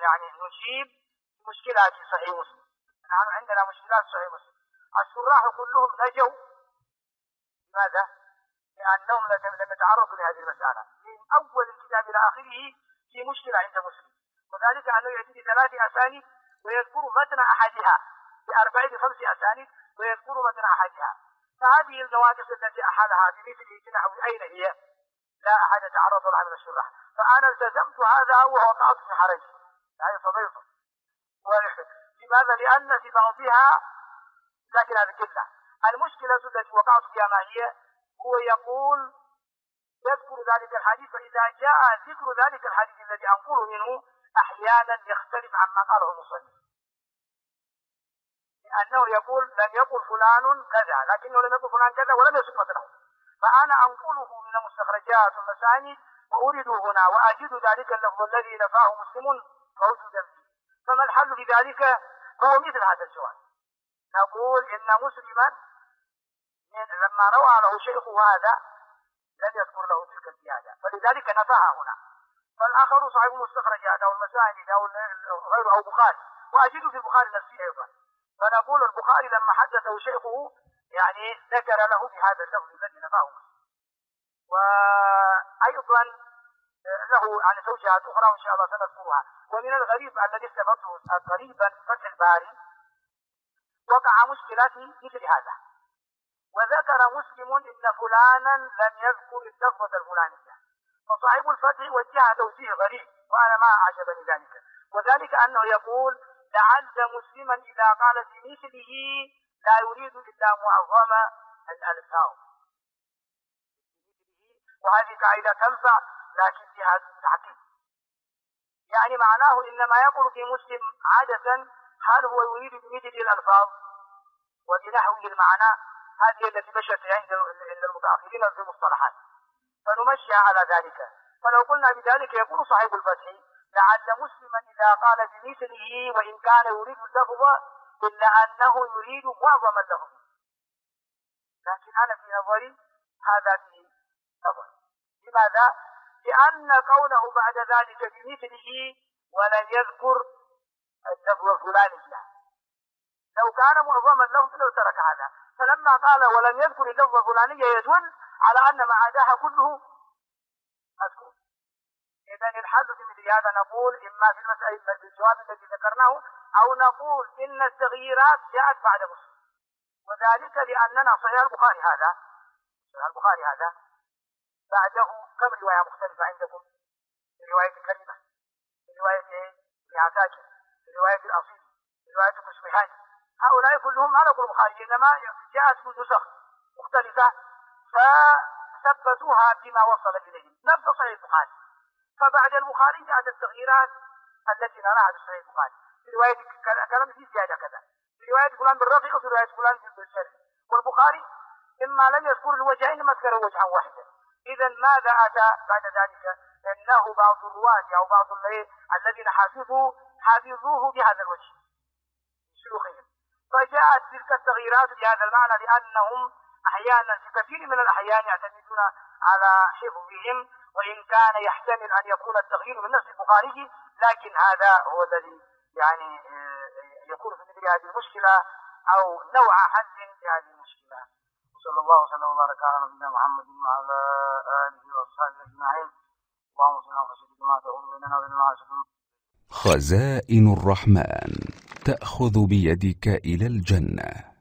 يعني نجيب مشكلات صحيح مسلم. نحن عندنا مشكلات صحيح مسلم، الشراح كلهم نجوا. لماذا؟ لأنهم لم يتعرضوا لهذه المسألة من أول الكتاب إلى آخره في مشكلة عند مسلم، وذلك أنه يأتي ب3 أسانيد ويذكر متن أحدها، ب4 ب5 أسانيد ويذكر متن أحدها. فهذه النواقص التي أحالها بمثل نحو أين هي؟ لا أحد تعرض لها من الشراح، فأنا التزمت هذا ووقعت في حرج. هذه صديقة. لماذا؟ لأن في بعضها، لكن هذه كلها المشكلة التي وقعت فيها ما هي؟ هو يقول يذكر ذلك الحديث، فإذا جاء ذكر ذلك الحديث الذي أنقله منه أحيانا يختلف عما قاله المصنف، لأنه يقول لم يقل فلان كذا، لكنه لم يقل فلان كذا ولم يسق مثله، فأنا أنقله من المستخرجات والمسانيد وأريد هنا وأجد ذلك اللفظ الذي نفاه مسلم موجودا فيه. فما الحل في ذلك؟ هو مثل هذا السؤال، نقول إن مسلما لما روى له شيخه هذا لم يذكر له تلك الزيادة، فلذلك نفاها هنا. فالآخر صاحب المستخرجات أو المسانيد أو غيره أو بخاري، وأجد في البخاري نفسه أيضا، فنقول البخاري لما حدثه شيخه يعني ذكر له بهذا اللفظ الذي نفاه. وأيضا له عن توجيهات أخرى وإن شاء الله سنذكرها. ومن الغريب الذي استفدته قريبا فتح الباري وقع مشكلة مثل هذا، وذكر مسلم إن فلانا لم يذكر اللفظة الفلانية، فصاحب الفتح وجه توجيه غريب وأنا ما أعجبني ذلك، وذلك أنه يقول لعل مسلما إذا قال بمثله لا يريد إلا معظم الألفاظ، وهذه قاعدة تنفع لكن فيها تعقيد. يعني معناه إنما يقول في مسلم عادة هل هو يريد بمثل الألفاظ وبنحوه المعنى، هذه التي مشت عند المتأخرين في المصطلحات، فنمشي على ذلك. فلو قلنا بذلك يقول صاحب الفتح لعل مسلما إذا قال بمثله وإن كان يريد اللفظ إلا أنه يريد معظم اللفظ، لكن أنا في نظري هذا فيه نظر. لماذا؟ لأن قوله بعد ذلك بمثله ولم يذكر اللفظ الفلاني، لو كان معظم اللفظ لو ترك هذا، فلما قال ولم يذكر اللفظ الفلاني يدل على أن ما عداها كله مذكور. إذن الحل في مثل هذا نقول إما في المسألة في الجواب الذي ذكرناه، أو نقول إن التغييرات جاءت بعد مسلم، وذلك لأننا صحيح البخاري هذا بعده كم رواية مختلفة عندكم؟ في رواية كريمة، في رواية ابن عساكر، في رواية الأصيل، في رواية الكشمحاني، هؤلاء كلهم على البخاري، إنما جاءت في نسخ مختلفة فثبتوها بما وصل إليه نفس صحيح البخاري. فبعد البخاري جاءت التغييرات التي نراها في صحيح البخاري، في رواية كلام في زيادة كذا، في رواية فلان بالرفع وفي رواية فلان بالشر، والبخاري إما لم يذكر الوجهين ما ذكر وجها واحدا. إذا ماذا أتى بعد ذلك؟ إنه بعض الرواة أو بعض الذين حافظوه بهذا الوجه شيوخهم، فجاءت تلك التغييرات بهذا المعنى، لأنهم أحيانا في كثير من الأحيان يعتمدون على حفظهم، وإن كان يحتمل أن يكون التغيير من نفس البخاري، لكن هذا هو الذي يعني يكون في مثل هذه المشكلة أو نوع حل لهذه المشكلة. صلى الله وسلم وبارك على نبينا محمد وعلى آله وصحبه أجمعين. اللهم صل على سيدنا ما تقول بيننا وبين معاصيكم. خزائن الرحمن تأخذ بيدك إلى الجنة.